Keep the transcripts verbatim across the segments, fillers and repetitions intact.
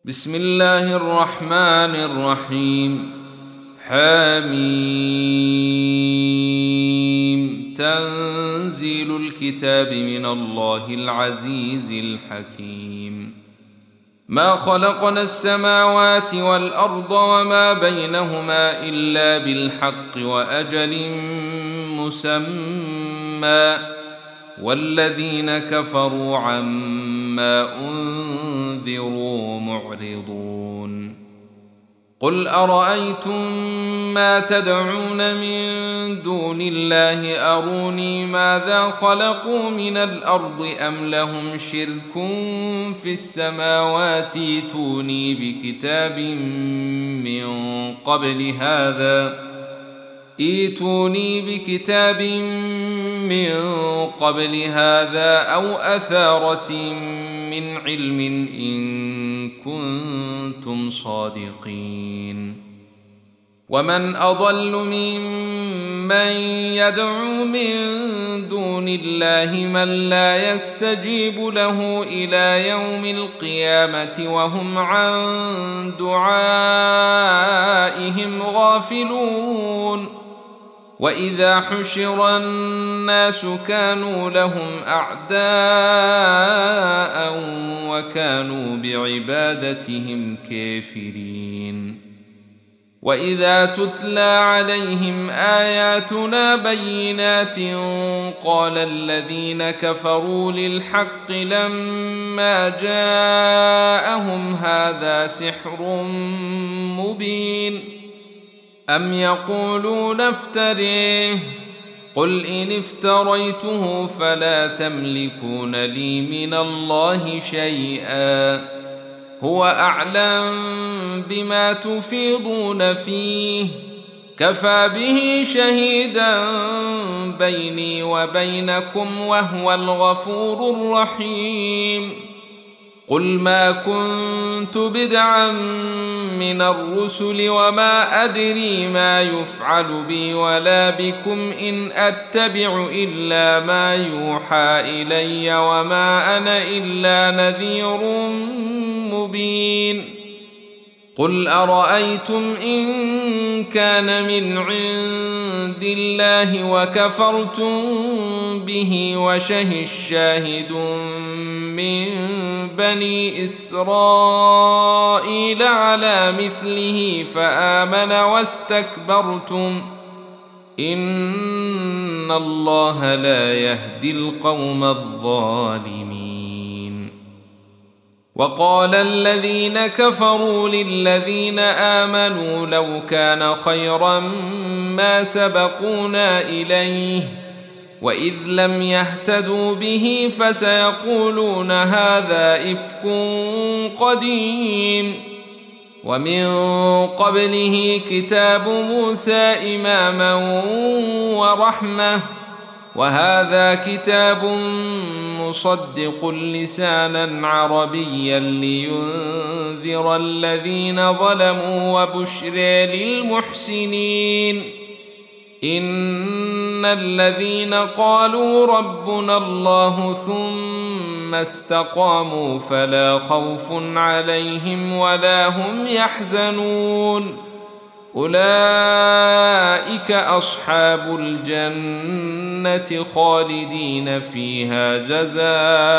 بسم الله الرحمن الرحيم. حميم. تنزيل الكتاب من الله العزيز الحكيم. ما خلقنا السماوات والأرض وما بينهما إلا بالحق وأجل مسمى، والذين كفروا عما أنذروا معرضون. قل أرأيتم ما تدعون من دون الله أروني ماذا خلقوا من الأرض أم لهم شرك في السماوات ائتوني بكتاب من قبل هذا ائتوني بكتاب من قبل هذا أو أثارة من علم إن كنتم صادقين. ومن أضل ممن يدعو من دون الله من لا يستجيب له إلى يوم القيامة وهم عن دعائهم غافلون. وإذا حشر الناس كانوا لهم أعداء وكانوا بعبادتهم كافرين. وإذا تتلى عليهم آياتنا بينات قال الذين كفروا للحق لما جاءهم هذا سحر مبين. أم يقولون افتريه قل إن افتريته فلا تملكون لي من الله شيئا هو أعلم بما تفيضون فيه كفى به شهيدا بيني وبينكم وهو الغفور الرحيم. قل ما كنت بدعا من الرسل وما أدري ما يفعل بي ولا بكم إن أتبع إلا ما يوحى إلي وما أنا إلا نذير مبين. قل أرأيتم إن كان من عند الله وكفرتم به وشهد شاهد من بني إسرائيل على مثله فآمن واستكبرتم إن الله لا يهدي القوم الظالمين. وقال الذين كفروا للذين آمنوا لو كان خيرا ما سبقونا إليه وإذ لم يهتدوا به فسيقولون هذا إفك قديم. ومن قبله كتاب موسى إماما ورحمة وهذا كتاب مصدق لسانا عربيا لينذر الذين ظلموا وبشرى للمحسنين. إن الذين قالوا ربنا الله ثم استقاموا فلا خوف عليهم ولا هم يحزنون أولئك أصحاب الجنة خالدين فيها جزاء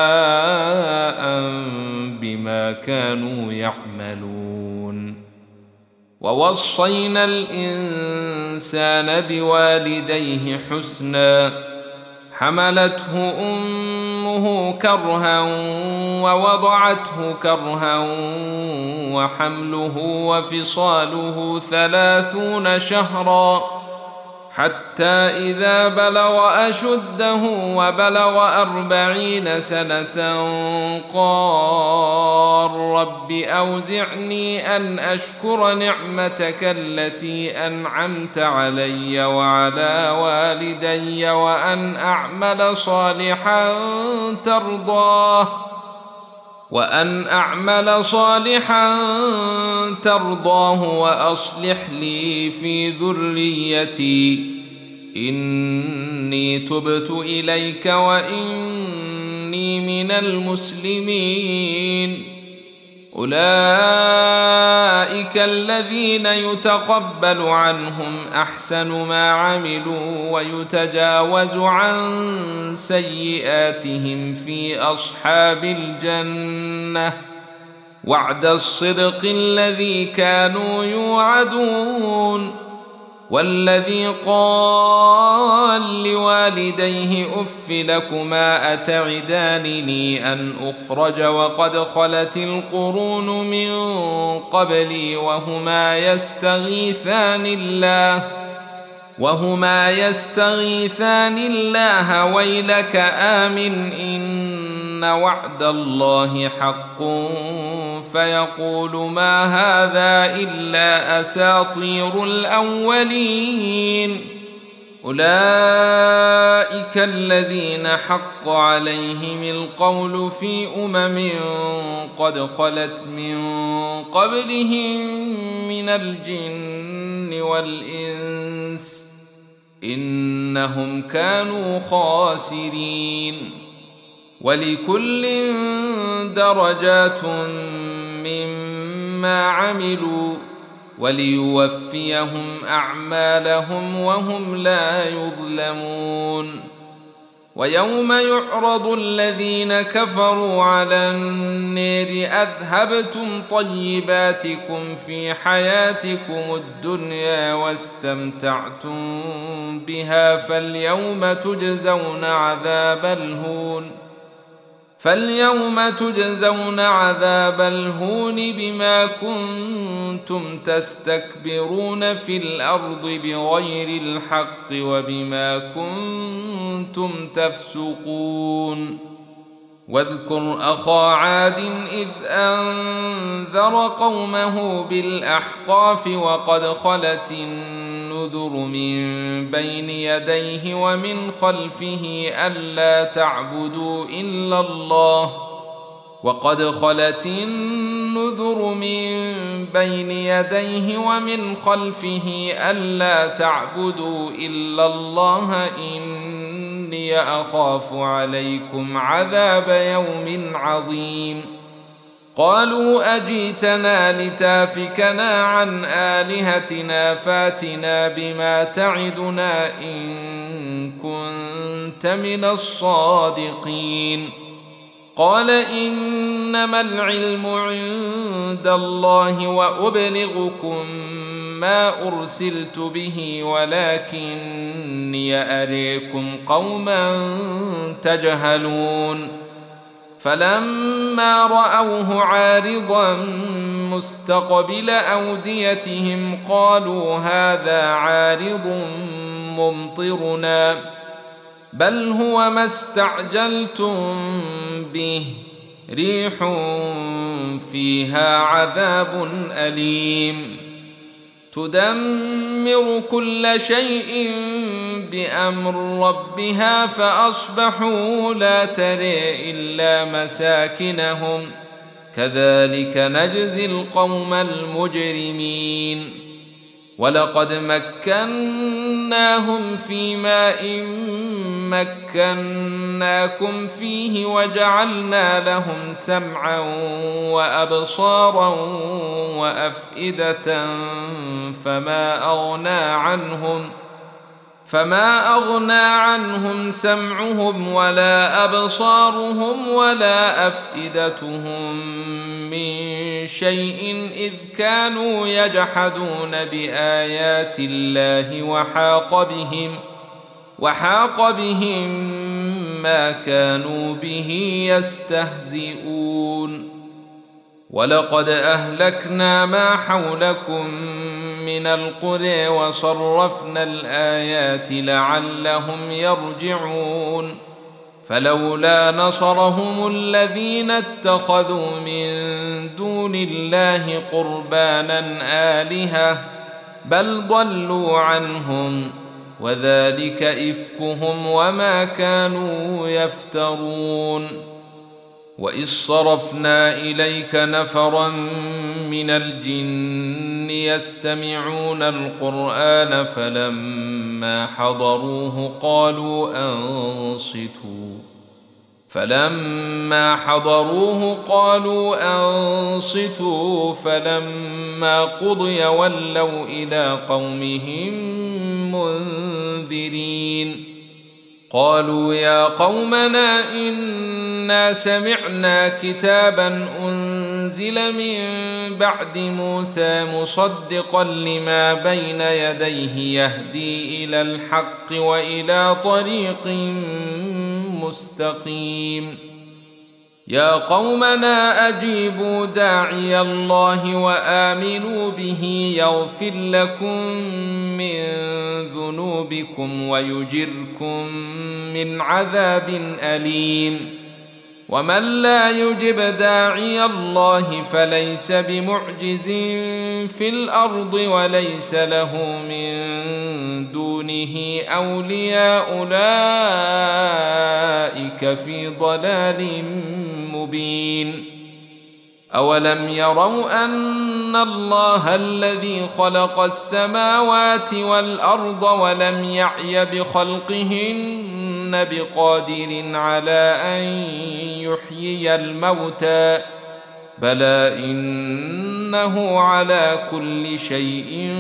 بما كانوا يعملون. ووصينا الإنسان بوالديه حسنا حملته أمه كرها ووضعته كرها وحمله وفصاله ثلاثون شهرا حتى إذا بلغ أشده وبلغ أربعين سنة قال رب أوزعني أن أشكر نعمتك التي أنعمت علي وعلى والدي وأن أعمل صالحا ترضاه وأن أعمل صالحا ترضاه وأصلح لي في ذريتي إني تبت إليك وإني من المسلمين أولئك الذين يتقبل عنهم أحسن ما عملوا ويتجاوز عن سيئاتهم في أصحاب الجنة وعد الصدق الذي كانوا يوعدون. والذي قال لوالديه أف لكما أتعدانني أن أخرج وقد خلت القرون من قبلي وهما يستغيثان الله وهما يستغيثان الله ويلك آمن إن وعد الله حق فيقول ما هذا إلا أساطير الأولين. أولئك الذين حق عليهم القول في أمم قد خلت من قبلهم من الجن والإنس إنهم كانوا خاسرين. ولكل درجات مما عملوا وليوفيهم أعمالهم وهم لا يظلمون. ويوم يعرض الذين كفروا على النار أذهبتم طيباتكم في حياتكم الدنيا واستمتعتم بها فاليوم تجزون عذاب الهون فاليوم تجزون عذاب الهون بما كنتم تستكبرون في الأرض بغير الحق وبما كنتم تفسقون. واذكر أخا عاد إذ أنذر قومه بالأحقاف وقد خلت النذر من بين يديه ومن خلفه ألا تعبدوا إلا الله وقد خلت النذر من بين يديه ومن خلفه ألا تعبدوا إلا الله إني أخاف عليكم عذاب يوم عظيم. قالوا أجيتنا لتافكنا عن آلهتنا فاتنا بما تعدنا إن كنت من الصادقين. قال إنما العلم عند الله وأبلغكم ما أرسلت به ولكني أريكم قوما تجهلون. فلما رأوه عارضا مستقبل أوديتهم قالوا هذا عارض ممطرنا بل هو ما استعجلتم به ريح فيها عذاب أليم تدمر كل شيء بأمر ربها فأصبحوا لا ترى إلا مساكنهم كذلك نجزي القوم المجرمين. ولقد مكناهم في ماء مكناكم فيه وجعلنا لهم سمعا وأبصارا وأفئدة فما أغنى عنهم فما أغنى عنهم سمعهم ولا أبصارهم ولا أفئدتهم من شيء إذ كانوا يجحدون بآيات الله وحاق بهم وحاق بهم ما كانوا به يستهزئون. ولقد أهلكنا ما حولكم من القرى وصرفنا الآيات لعلهم يرجعون. فلولا نصرهم الذين اتخذوا من دون الله قربانا آلهة بل ضلوا عنهم وذلك إفكهم وما كانوا يفترون. وإذ صرفنا إليك نفرا من الجن يستمعون القرآن فلما حضروه قالوا أنصتوا فلما حضروه قالوا أنصتوا فلما قضي ولوا إلى قومهم منذرين قالوا يا قومنا إنا سمعنا كتابا أنزل من بعد موسى مصدقا لما بين يديه يهدي إلى الحق وإلى طريق مستقيم يا قومنا أجيبوا داعي الله وآمنوا به يغفر لكم من ذنوبكم ويجركم من عذاب أليم ومن لا يجب داعي الله فليس بمعجز في الأرض وليس له من دونه أولياء أولئك في ضلال مبين أولم يروا أن الله الذي خلق السماوات والأرض ولم يعي بخلقهن بقادر على أن يحيي الموتى بلى إنه على كل شيء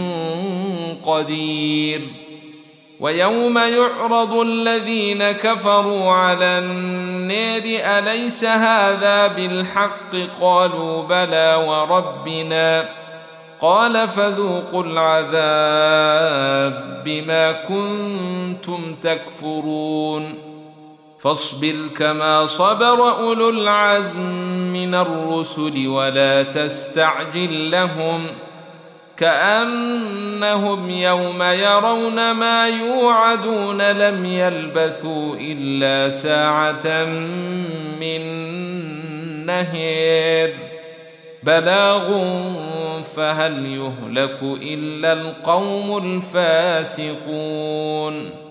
قدير ويوم يعرض الذين كفروا على النار أليس هذا بالحق قالوا بلى وربنا قال فذوقوا العذاب بما كنتم تكفرون فاصبر كما صبر أولو العزم من الرسل ولا تستعجل لهم كأنهم يوم يرون ما يوعدون لم يلبثوا إلا ساعة من نهار بلاغ فهل يهلك إلا القوم الفاسقون